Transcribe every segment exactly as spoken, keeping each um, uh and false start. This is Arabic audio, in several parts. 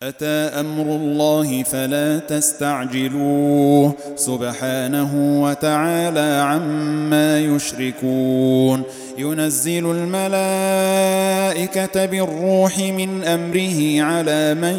أتى أمر الله فلا تستعجلوه سبحانه وتعالى عما يشركون. ينزل الملائكة بالروح من أمره على من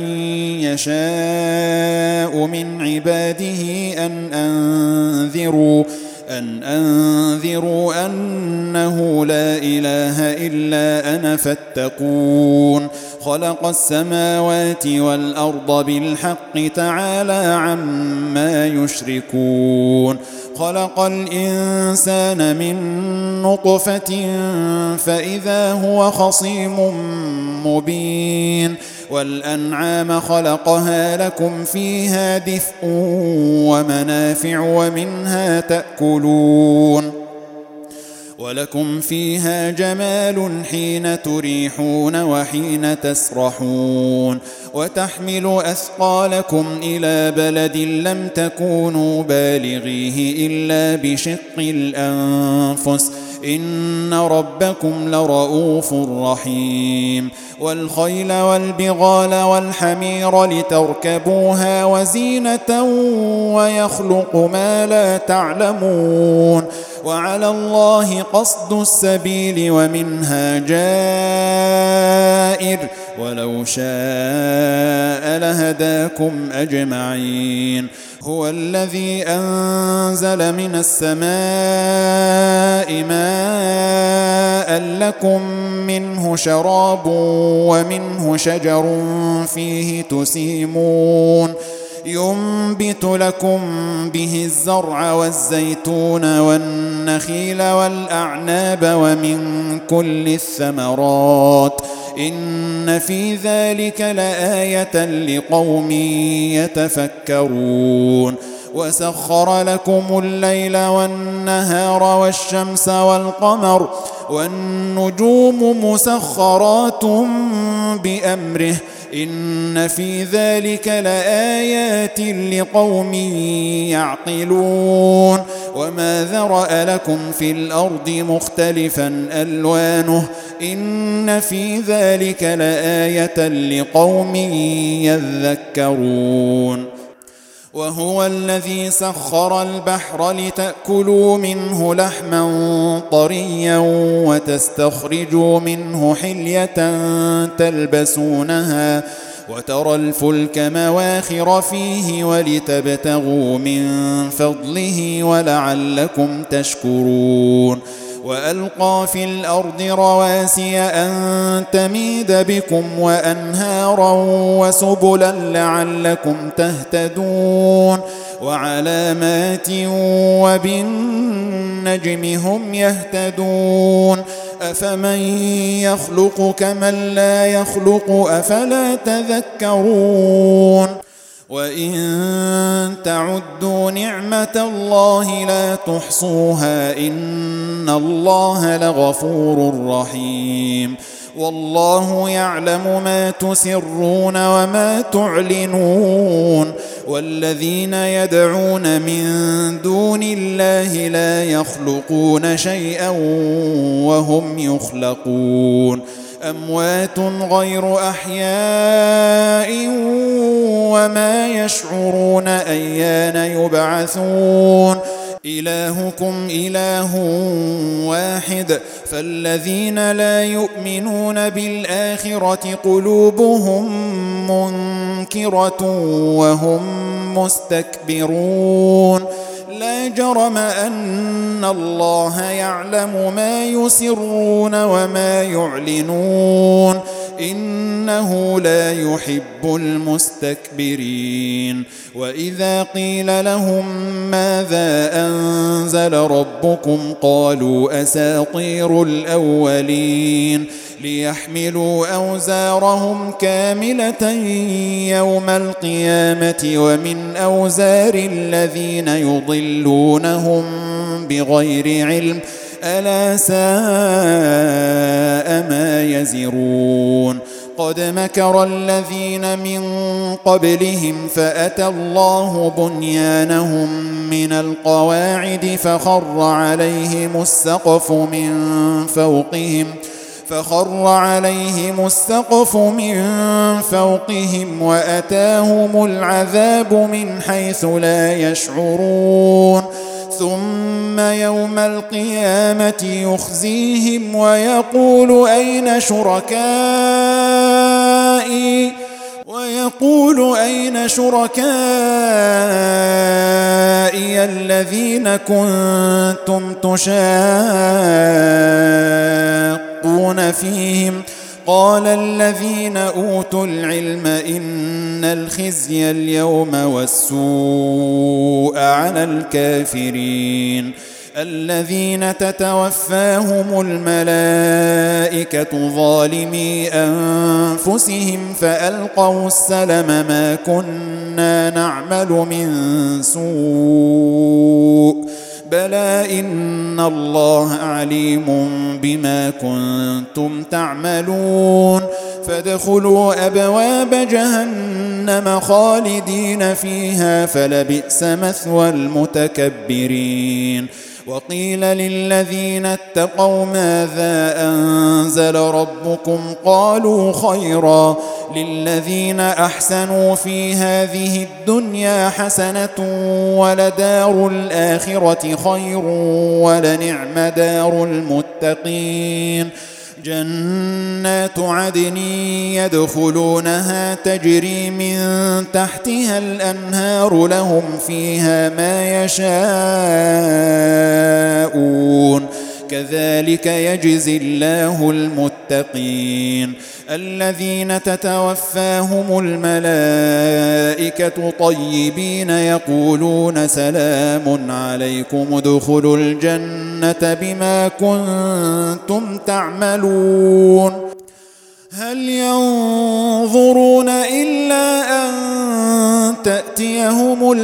يشاء من عباده أن أنذروا أن أنذروا أنه لا إله إلا أنا فاتقون. خلق السماوات والأرض بالحق تعالى عما يشركون. خلق الإنسان من نطفة فإذا هو خصيم مبين. والأنعام خلقها لكم فيها دفء ومنافع ومنها تأكلون ولكم فيها جمال حين تريحون وحين تسرحون. وتحمل أثقالكم إلى بلد لم تكونوا بالغيه إلا بشق الأنفس إن ربكم لرؤوف رحيم. والخيل والبغال والحمير لتركبوها وزينة ويخلق ما لا تعلمون. وعلى الله قصد السبيل ومنها جائر ولو شاء لهداكم أجمعين. هو الذي أنزل من السماء ماء لكم منه شراب ومنه شجر فيه تسيمون. ينبت لكم به الزرع والزيتون والنخيل والأعناب ومن كل الثمرات إن في ذلك لآية لقوم يتفكرون. وسخر لكم الليل والنهار والشمس والقمر والنجوم مسخرات بأمره إن في ذلك لآيات لقوم يعقلون. وما ذرأ لكم في الأرض مختلفا ألوانه إن في ذلك لآية لقوم يذكرون. وهو الذي سخر البحر لتأكلوا منه لحما طريا وتستخرجوا منه حلية تلبسونها وترى الفلك مواخر فيه ولتبتغوا من فضله ولعلكم تشكرون. وألقى في الأرض رواسي أن تميد بكم وأنهارا وسبلا لعلكم تهتدون. وعلامات وبالنجم هم يهتدون. أفمن يخلق كمن لا يخلق أفلا تذكرون. وإن تعدوا نعمة الله لا تحصوها إن الله لغفور رحيم. والله يعلم ما تسرون وما تعلنون. والذين يدعون من دون الله لا يخلقون شيئا وهم يخلقون. أموات غير أحياء وما يشعرون أيان يبعثون. إلهكم إله واحد فالذين لا يؤمنون بالآخرة قلوبهم منكرة وهم مستكبرون. لا جرم أن الله يعلم ما يسرون وما يعلنون إنه لا يحب المستكبرين. وإذا قيل لهم ماذا أنزل ربكم قالوا أساطير الأولين ليحملوا أوزارهم كاملة يوم القيامة ومن أوزار الذين يضلونهم بغير علم ألا ساء ما يزرون. قد مكر الذين من قبلهم فأتى الله بنيانهم من القواعد فخر عليهم السقف من فوقهم فخر عليهم السقف من فوقهم وأتاهم العذاب من حيث لا يشعرون ثم يوم القيامة يخزيهم ويقول أين شركائي ويقول أين شركائي الذين كنتم تشاقون فيهم قال الذين أوتوا العلم إن الخزي اليوم والسوء على الكافرين الذين تتوفاهم الملائكة ظالمي أنفسهم فألقوا السلم ما كنا نعمل من سوء بلى إن الله عليم بما كنتم تعملون فادخلوا أبواب جهنم خالدين فيها فلبئس مثوى المتكبرين وقيل للذين اتقوا ماذا أنزل ربكم قالوا خيرا للذين أحسنوا في هذه الدنيا حسنة ولدار الآخرة خير ولنعم دار المتقين جنات عدن يدخلونها تجري من تحتها الأنهار لهم فيها ما يشاءون كذلك يجزي الله المتقين الذين تتوفاهم الملائكة طيبين يقولون سلام عليكم ادخلوا الجنة بما كنتم تعملون هل ينظرون إلا أن تأتيهم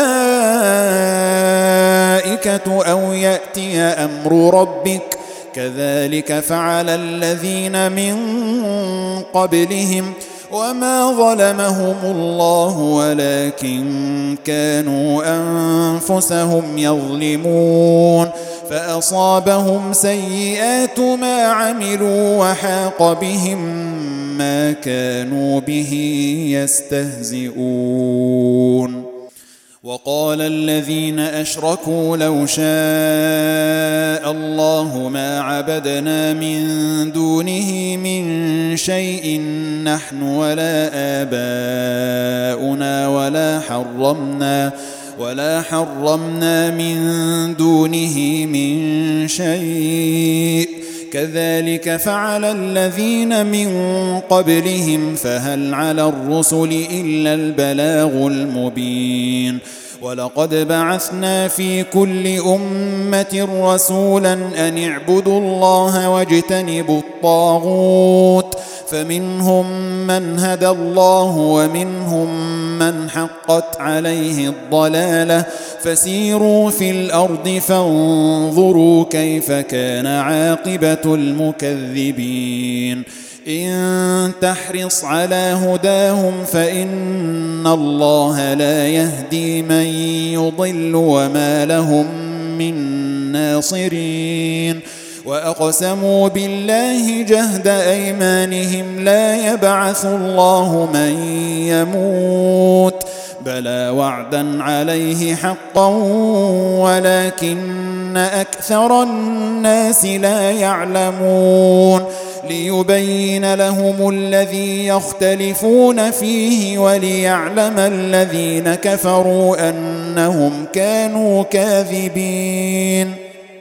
الملائكة أو يأتي أمر ربك كذلك فعل الذين من قبلهم وما ظلمهم الله ولكن كانوا أنفسهم يظلمون فأصابهم سيئات ما عملوا وحاق بهم ما كانوا به يستهزئون وقال الذين أشركوا لو شاء الله ما عبدنا من دونه من شيء نحن ولا آباؤنا ولا حرمنا ولا حرمنا من دونه من شيء كذلك فعل الذين من قبلهم فهل على الرسل إلا البلاغ المبين ولقد بعثنا في كل أمة رسولا أن اعبدوا الله واجتنبوا الطاغوت فمنهم من هدى الله ومنهم من حقت عليه الضلالة فسيروا في الأرض فانظروا كيف كان عاقبة المكذبين إن تحرص على هداهم فإن الله لا يهدي من يضل وما لهم من ناصرين وأقسموا بالله جهد أيمانهم لا يبعث الله من يموت بلى وعدا عليه حقا ولكن أكثر الناس لا يعلمون ليبين لهم الذي يختلفون فيه وليعلم الذين كفروا أنهم كانوا كاذبين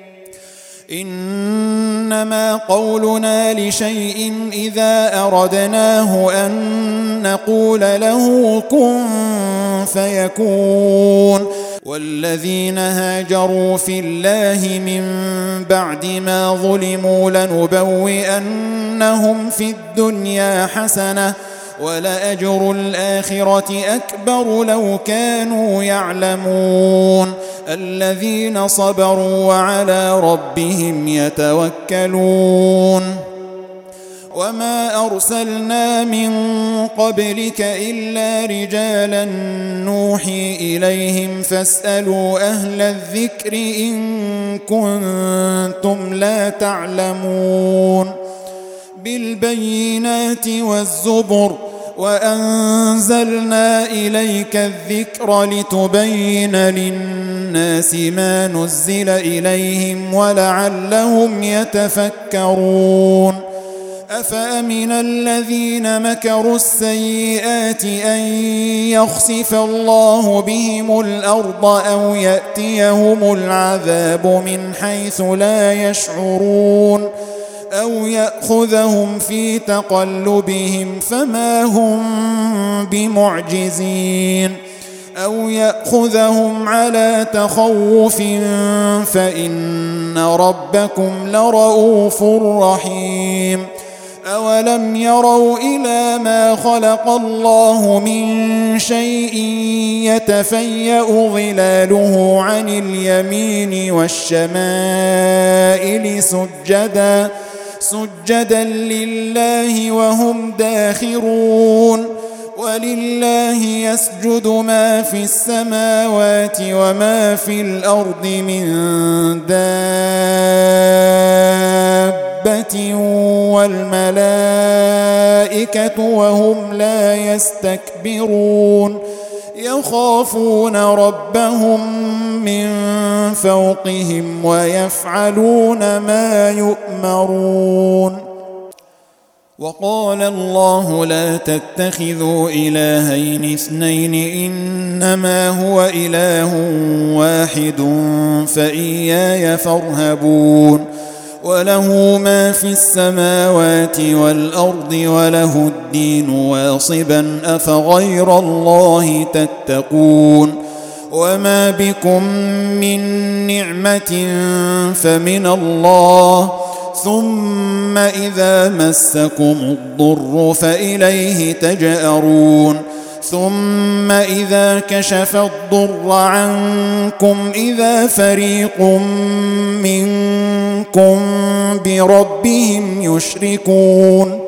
إنما قولنا لشيء إذا أردناه أن نقول له كن فيكون والذين هاجروا في الله من بعد ما ظلموا لنبوئنهم في الدنيا حسنة ولأجر الآخرة أكبر لو كانوا يعلمون الذين صبروا وعلى ربهم يتوكلون وما أرسلنا من قبلك إلا رجالا نوحي إليهم فاسألوا أهل الذكر إن كنتم لا تعلمون بالبينات والزبر وأنزلنا إليك الذكر لتبين للناس ما نزل إليهم ولعلهم يتفكرون أفأمن الذين مكروا السيئات أن يخسف الله بهم الأرض أو يأتيهم العذاب من حيث لا يشعرون أو يأخذهم في تقلبهم فما هم بمعجزين أو يأخذهم على تخوف فإن ربكم لرؤوف رحيم أولم يروا إلى ما خلق الله من شيء يتفيأ ظلاله عن اليمين والشمائل سجدا سجدا لله وهم داخرون ولله يسجد ما في السماوات وما في الأرض من دابة والملائكة وهم لا يستكبرون يخافون ربهم من فوقهم ويفعلون ما يؤمرون وقال الله لا تتخذوا إلهين اثنين إنما هو إله واحد فإياي فارهبون وله ما في السماوات والأرض وله الدين واصبا أفغير الله تتقون وما بكم من نعمة فمن الله ثم إذا مسكم الضر فإليه تجأرون ثم إذا كشف الضر عنكم إذا فريق منكم بربهم يشركون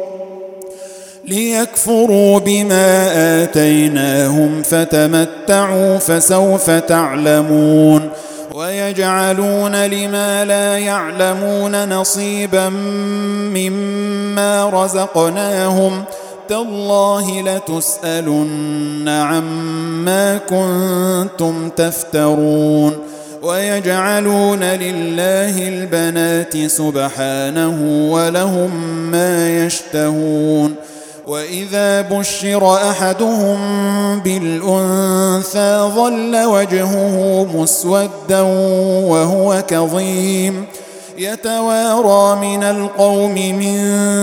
ليكفروا بما آتيناهم فتمتعوا فسوف تعلمون ويجعلون لما لا يعلمون نصيبا مما رزقناهم تالله لتسألن عما كنتم تفترون ويجعلون لله البنات سبحانه ولهم ما يشتهون وإذا بشر أحدهم بالأنثى ظل وجهه مسودا وهو كظيم يتوارى من القوم من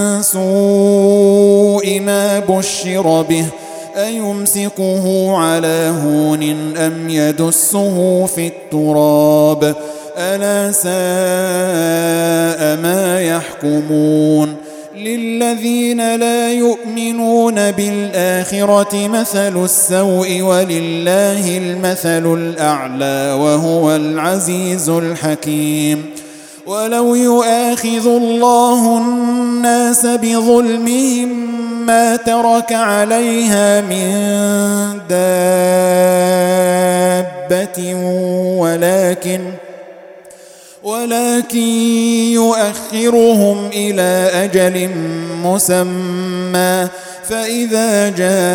سوء ما بشر به أيمسكه على هون أم يدسه في التراب ألا ساء ما يحكمون للذين لا يؤمنون بالآخرة مثل السوء ولله المثل الأعلى وهو العزيز الحكيم ولو يؤاخذ الله الناس بظلمهم ما ترك عليها من دابة ولكن ولكن يؤخرهم إلى أجل مسمى فإذا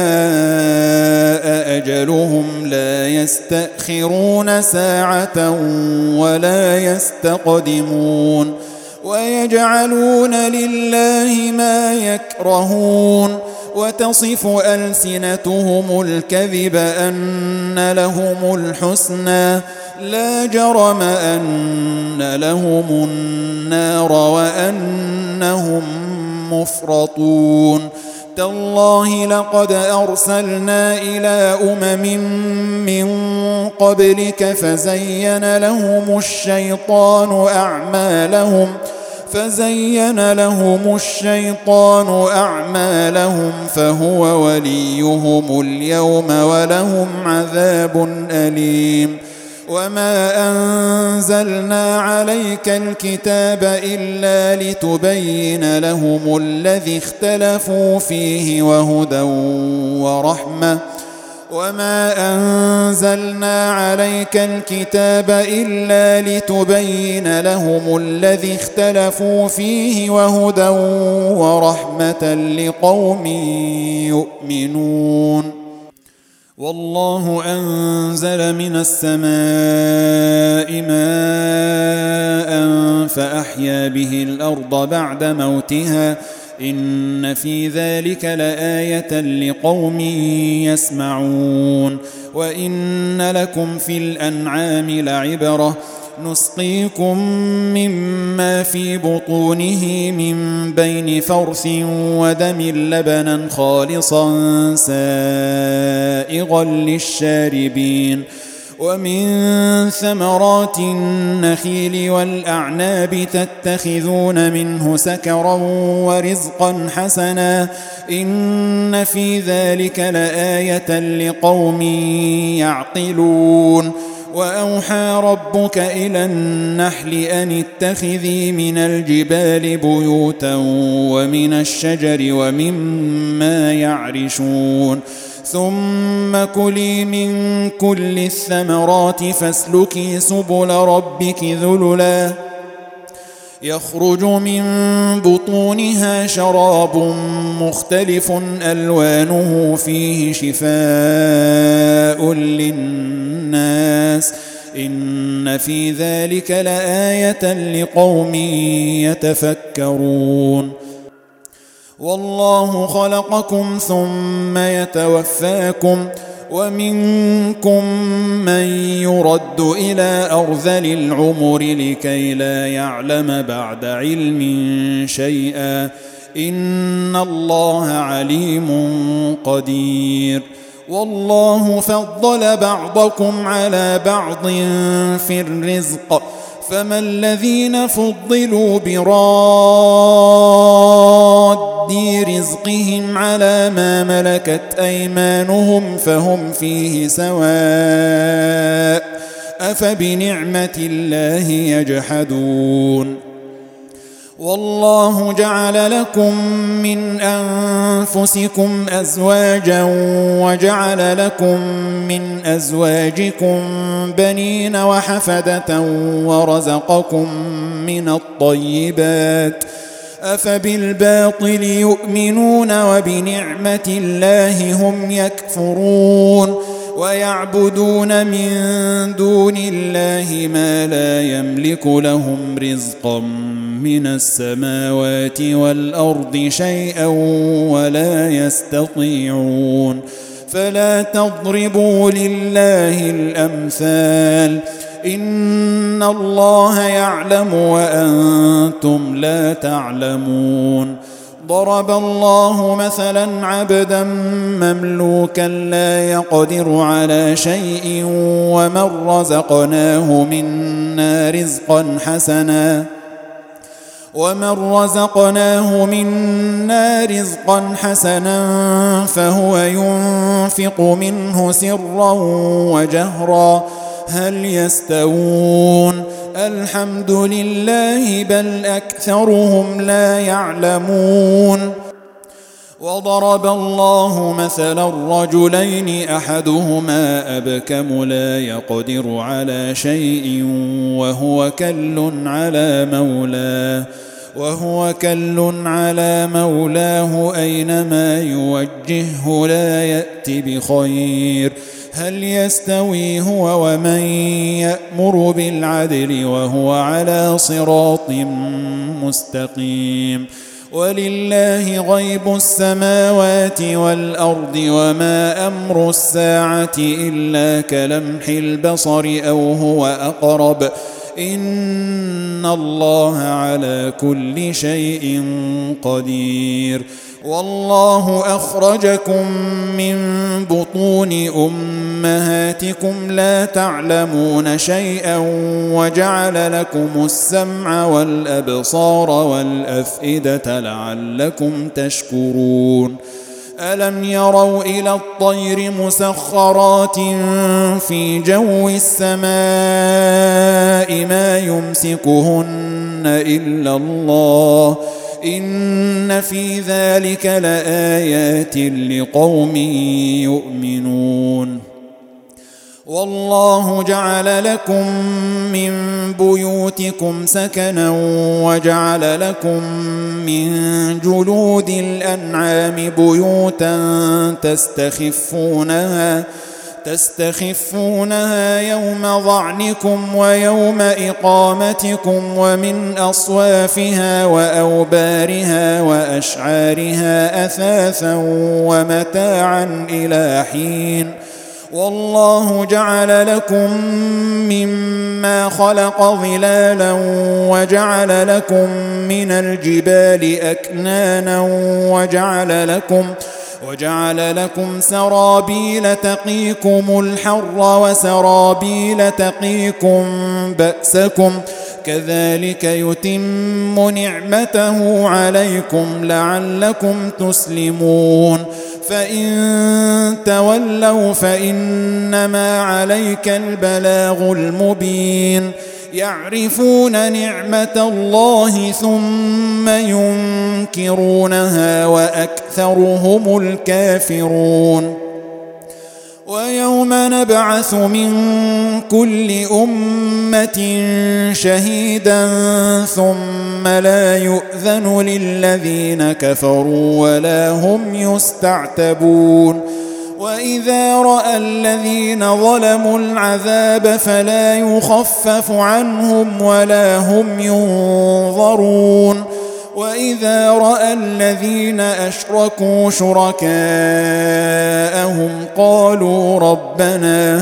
جاء أجلهم لا يستأخرون ساعة ولا يستقدمون ويجعلون لله ما يكرهون وتصف ألسنتهم الكذب أن لهم الحسنى لا جرم أن لهم النار وأنهم مفرطون تالله لقد أرسلنا إلى أمم من قبلك فزين لهم الشيطان أعمالهم فزين لهم الشيطان أعمالهم فهو وليهم اليوم ولهم عذاب أليم وما أنزلنا عليك الكتاب إلا لتبين لهم الذي اختلفوا فيه وهدى ورحمة وما أنزلنا عليك الكتاب إلا لتبين لهم الذي اختلفوا فيه وهدى ورحمة لقوم يؤمنون. والله أنزل من السماء ماء فأحيا به الأرض بعد موتها إن في ذلك لآية لقوم يسمعون. وإن لكم في الأنعام لعبرة نسقيكم مما في بطونه من بين فرث ودم لبنا خالصا سائغا للشاربين ومن ثمرات النخيل والأعناب تتخذون منه سكرا ورزقا حسنا إن في ذلك لآية لقوم يعقلون. وأوحى ربك إلى النحل أن اتخذي من الجبال بيوتا ومن الشجر ومما يعرشون ثم كلي من كل الثمرات فاسلكي سبل ربك ذللا يخرج من بطونها شراب مختلف ألوانه فيه شفاء للناس إن في ذلك لآية لقوم يتفكرون. والله خلقكم ثم يتوفاكم ومنكم من يرد إلى أرذل العمر لكي لا يعلم بعد علم شيئا إن الله عليم قدير. والله فضل بعضكم على بعض في الرزق فما الذين فضلوا براد رزقهم على ما ملكت أيمانهم فهم فيه سواء أفبنعمة الله يجحدون. والله جعل لكم من أنفسكم أزواجا وجعل لكم من أزواجكم بنين وحفدة ورزقكم من الطيبات أفبالباطل يؤمنون وبنعمة الله هم يكفرون. ويعبدون من دون الله ما لا يملك لهم رزقا من السماوات والأرض شيئا ولا يستطيعون. فلا تضربوا لله الأمثال إن الله يعلم وأنتم لا تعلمون. ضرب الله مثلا عبدا مملوكا لا يقدر على شيء ومن رزقناه منا رزقا حسنا ومن رزقناه منا رزقا حسنا فهو ينفق منه سرا وجهرا هل يستوون الحمد لله بل أكثرهم لا يعلمون. وضرب الله مثلا رجلين أحدهما أبكم لا يقدر على شيء وهو كل على مولاه وهو كل على مولاه أينما يوجهه لا يأتي بخير هل يستوي هو ومن يأمر بالعدل وهو على صراط مستقيم. ولله غيب السماوات والأرض وما أمر الساعة إلا كلمح البصر أو هو أقرب إن الله على كل شيء قدير. والله أخرجكم من بطون أمهاتكم لا تعلمون شيئا وجعل لكم السمع والأبصار والأفئدة لعلكم تشكرون. ألم يروا إلى الطير مسخرات في جو السماء ما يمسكهن إلا الله إن في ذلك لآيات لقوم يؤمنون والله جعل لكم من بيوتكم سكنا وجعل لكم من جلود الأنعام بيوتا تستخفونها تستخفونها يوم ظعنكم ويوم إقامتكم ومن أصوافها وأوبارها وأشعارها أثاثا ومتاعا إلى حين والله جعل لكم مما خلق ظلالا وجعل لكم من الجبال أكنانا وجعل لكم وجعل لكم سرابيل تقيكم الحر وسرابيل تقيكم بأسكم كذلك يتم نعمته عليكم لعلكم تسلمون فإن تولوا فإنما عليك البلاغ المبين يعرفون نعمة الله ثم ينكرونها وأكثرهم الكافرون ويوم نبعث من كل أمة شهيدا ثم لا يؤذن للذين كفروا ولا هم يستعتبون وإذا رأى الذين ظلموا العذاب فلا يخفف عنهم ولا هم ينظرون وإذا رأى الذين أشركوا شركاءهم قالوا ربنا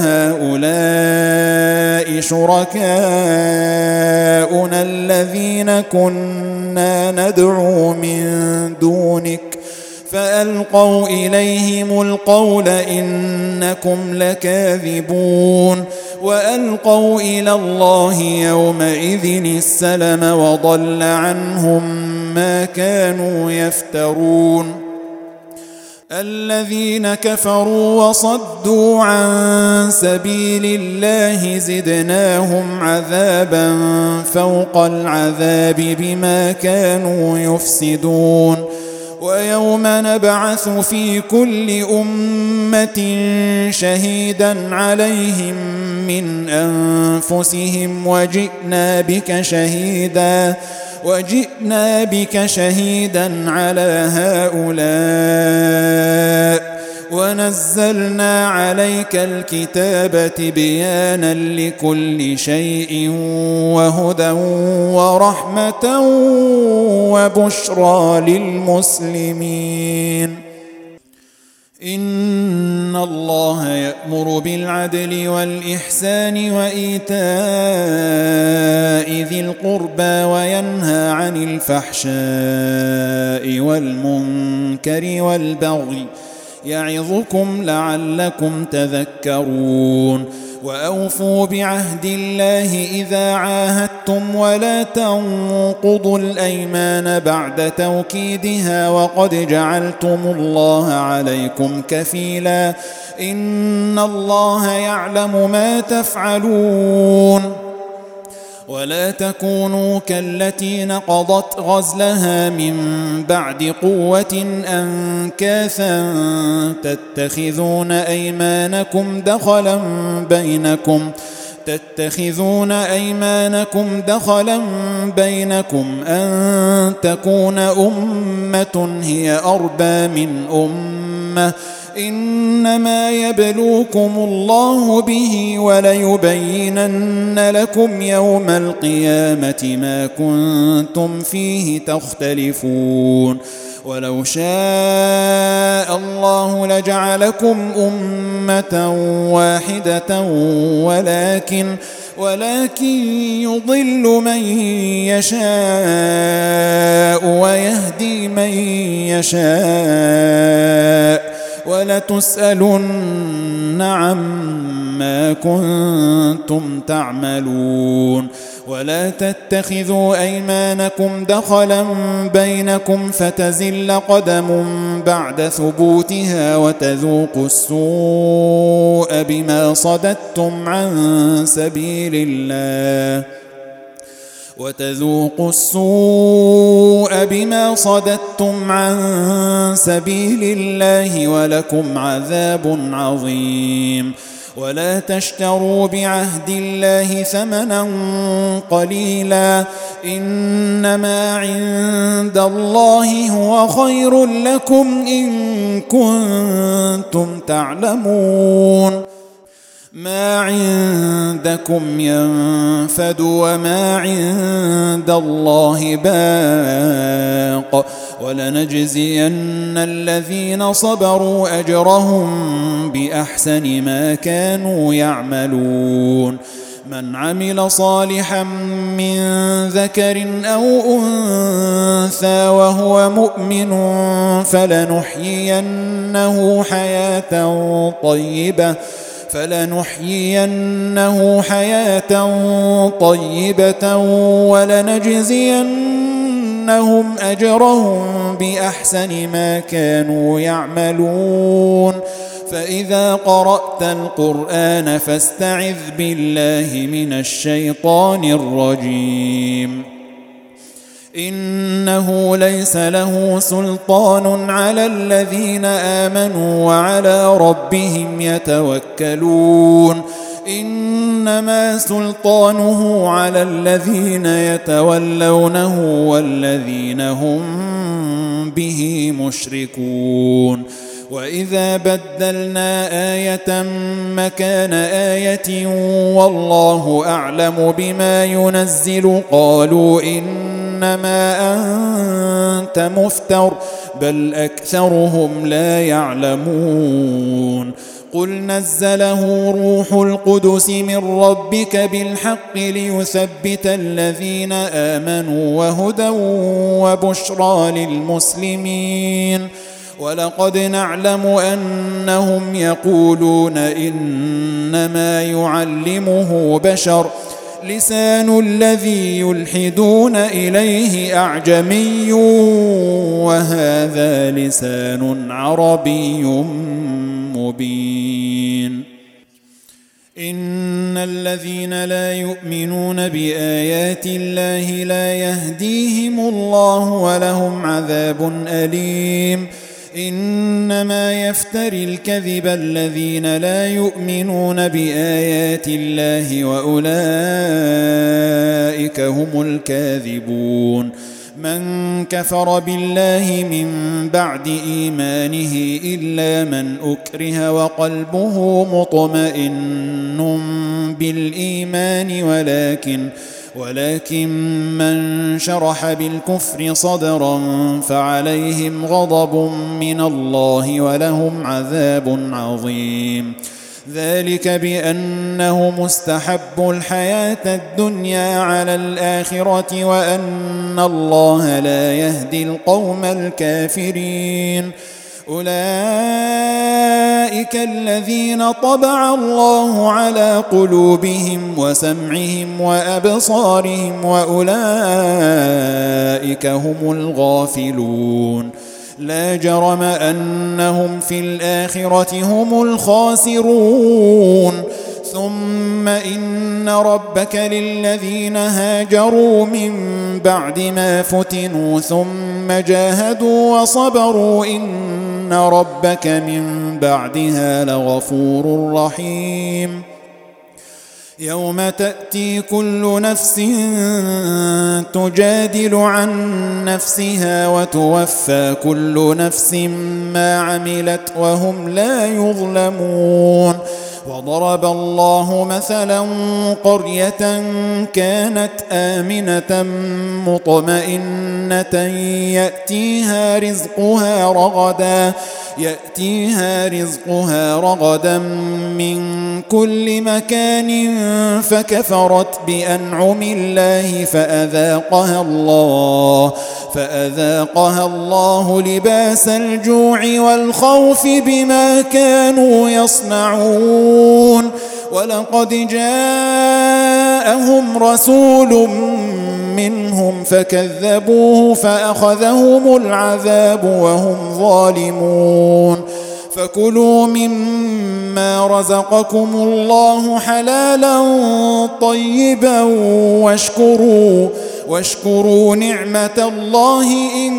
هؤلاء شركاؤنا الذين كنا ندعو من دونك فألقوا إليهم القول إنكم لكاذبون وألقوا إلى الله يومئذ السلم وضل عنهم ما كانوا يفترون الذين كفروا وصدوا عن سبيل الله زدناهم عذابا فوق العذاب بما كانوا يفسدون ويوم نبعث في كل أمة شهيدا عليهم من أنفسهم وجئنا بك شهيدا وجئنا بك شهيدا على هؤلاء ونزلنا عليك الكتاب تبيانا لكل شيء وهدى ورحمة وبشرى للمسلمين إن الله يأمر بالعدل والإحسان وإيتاء ذي القربى وينهى عن الفحشاء والمنكر والبغي يعظكم لعلكم تذكرون وأوفوا بعهد الله إذا عاهدتم ولا تنقضوا الأيمان بعد توكيدها وقد جعلتم الله عليكم كفيلا إن الله يعلم ما تفعلون ولا تكونوا كالتي نقضت غزلها من بعد قوة أنكاثا تتخذون أيمانكم دخلا بينكم تتخذون أيمانكم دخلا بينكم أن تكون أمة هي أربى من أمة إنما يبلوكم الله به وليبينن لكم يوم القيامة ما كنتم فيه تختلفون ولو شاء الله لجعلكم أمة واحدة ولكن ولكن يضل من يشاء ويهدي من يشاء ولتسألن عما كنتم تعملون ولا تتخذوا أيمانكم دخلا بينكم فتزل قدم بعد ثبوتها وتذوقوا السوء بما صددتم عن سبيل الله وتذوقوا السوء بما صددتم عن سبيل الله ولكم عذاب عظيم. ولا تشتروا بعهد الله ثمنا قليلا، إنما عند الله هو خير لكم إن كنتم تعلمون. ما عندكم ينفد وما عند الله باق، ولنجزين الذين صبروا أجرهم بأحسن ما كانوا يعملون. من عمل صالحا من ذكر أو أنثى وهو مؤمن فلنحيينه حياة طيبة فلنحيينه حياة طيبة ولنجزينهم أجرهم بأحسن ما كانوا يعملون. فإذا قرأت القرآن فاستعذ بالله من الشيطان الرجيم. إنه ليس له سلطان على الذين آمنوا وعلى ربهم يتوكلون. إنما سلطانه على الذين يتولونه والذين هم به مشركون. وإذا بدلنا آية مكان آية والله أعلم بما ينزل قالوا إنما أنت مفتر بل أكثرهم لا يعلمون. قل نزله روح القدس من ربك بالحق ليثبت الذين آمنوا وهدى وبشرى للمسلمين. ولقد نعلم أنهم يقولون إنما يعلمه بشر لسان الذي يلحدون إليه أعجمي وهذا لسان عربي مبين. إن الذين لا يؤمنون بآيات الله لا يهديهم الله ولهم عذاب أليم. إنما يفتري الكذب الذين لا يؤمنون بآيات الله وأولئك هم الكاذبون. من كفر بالله من بعد إيمانه إلا من أكره وقلبه مطمئن بالإيمان ولكن ولكن من شرح بالكفر صدرا فعليهم غضب من الله ولهم عذاب عظيم. ذلك بأنه مستحب الحياة الدنيا على الآخرة وأن الله لا يهدي القوم الكافرين. أولئك الذين طبع الله على قلوبهم وسمعهم وأبصارهم وأولئك هم الغافلون. لا جرم أنهم في الآخرة هم الخاسرون. ثم إن ربك للذين هاجروا من بعد ما فتنوا ثم جاهدوا وصبروا إن ربك من بعدها لغفور رحيم. يوم تأتي كل نفس تجادل عن نفسها وتوفى كل نفس ما عملت وهم لا يظلمون. وضرب الله مثلا قرية كانت آمنة مطمئنة يأتيها رزقها رغدا يأتيها رزقها رغدا من كل مكان فكفرت بأنعم الله فأذاقها الله فأذاقها الله لباس الجوع والخوف بما كانوا يصنعون. ولقد جاءهم رسول منهم فكذبوه فأخذهم العذاب وهم ظالمون. فكلوا مما رزقكم الله حلالا طيبا واشكروا واشكروا نعمة الله إن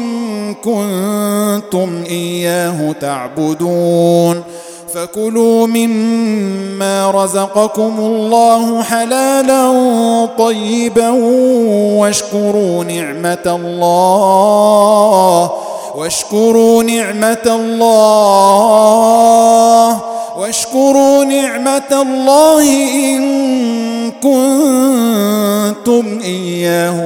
كنتم إياه تعبدون فكلوا مما رزقكم الله حلالا طيبا واشكروا نعمة الله واشكروا نعمة الله واشكروا نعمة الله إن كنتم إياه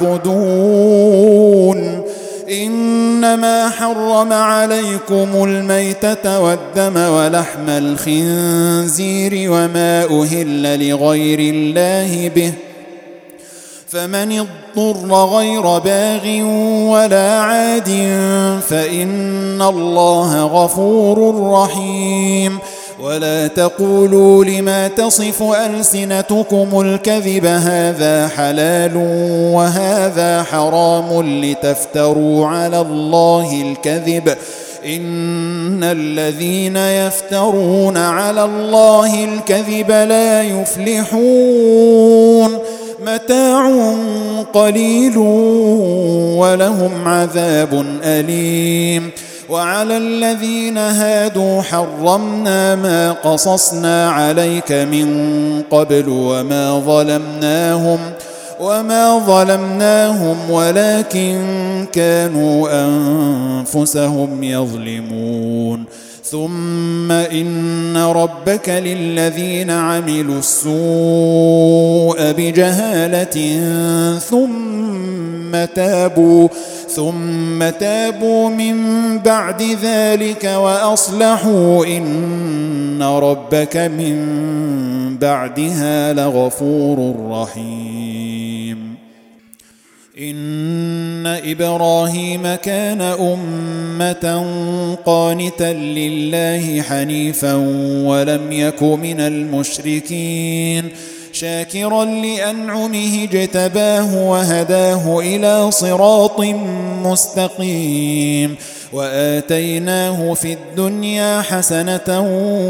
تعبدون إنما حرم عليكم الميتة والدم ولحم الخنزير وما أهل لغير الله به فمن اضطر غير باغ ولا عاد فإن الله غفور رحيم ولا تقولوا لما تصف ألسنتكم الكذب هذا حلال وهذا حرام لتفتروا على الله الكذب إن الذين يفترون على الله الكذب لا يفلحون متاع قليل ولهم عذاب أليم وعلى الذين هادوا حرمنا ما قصصنا عليك من قبل وما ظلمناهم وما ظلمناهم ولكن كانوا أنفسهم يظلمون ثم إن ربك للذين عملوا السوء بجهالة ثم تابوا ثم تابوا من بعد ذلك وأصلحوا إن ربك من بعدها لغفور رحيم إن إبراهيم كان أمة قانتا لله حنيفا ولم يك من المشركين شاكرا لأنعمه اجتباه وهداه إلى صراط مستقيم وآتيناه في الدنيا حسنة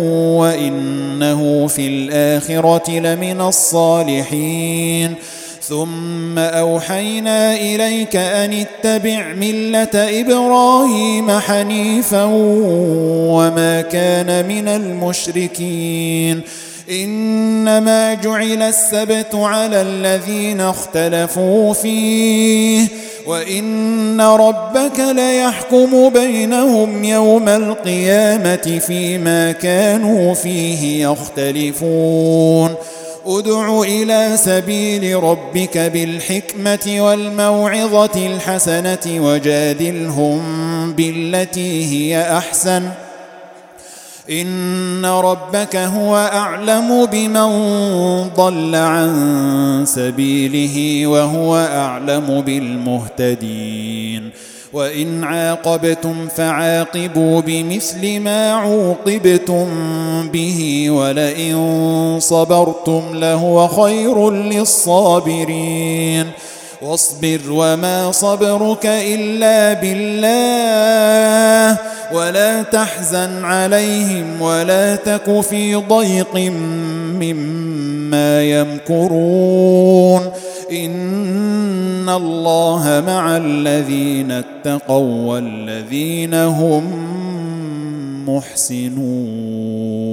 وإنه في الآخرة لمن الصالحين ثم أوحينا إليك أن اتبع ملة إبراهيم حنيفا وما كان من المشركين إنما جعل السبت على الذين اختلفوا فيه وإن ربك ليحكم بينهم يوم القيامة فيما كانوا فيه يختلفون ادع إلى سبيل ربك بالحكمة والموعظة الحسنة وجادلهم بالتي هي أحسن إن ربك هو أعلم بمن ضل عن سبيله وهو أعلم بالمهتدين وإن عاقبتم فعاقبوا بمثل ما عوقبتم به ولئن صبرتم لهو خير للصابرين واصبر وما صبرك إلا بالله ولا تحزن عليهم ولا تك في ضيق مما يمكرون إن الله مع الذين اتقوا والذين هم محسنون.